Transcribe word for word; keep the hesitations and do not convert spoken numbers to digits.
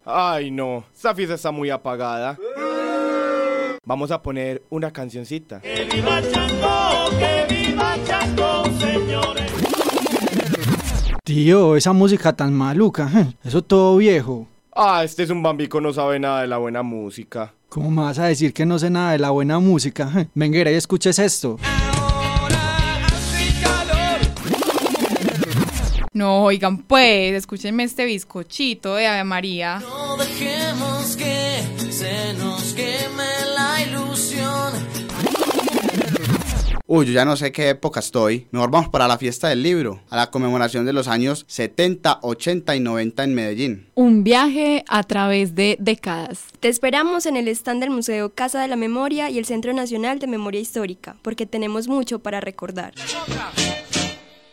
Ay, no, esta fiesta está muy apagada. Vamos a poner una cancioncita. ¡Que viva Chango! ¡Que viva Chango, señores! Tío, esa música tan maluca, eso todo viejo. Ah, este es un bambico, no sabe nada de la buena música. ¿Cómo me vas a decir que no sé nada de la buena música? Venguera, y escuches esto. No, oigan pues, escúchenme este bizcochito de Ave María. No dejemos que se nos queme la ilusión. Uy, yo ya no sé qué época estoy. Mejor vamos para la fiesta del libro, a la conmemoración de los años setenta, ochenta y noventa en Medellín. Un viaje a través de décadas. Te esperamos en el stand del Museo Casa de la Memoria y el Centro Nacional de Memoria Histórica, porque tenemos mucho para recordar.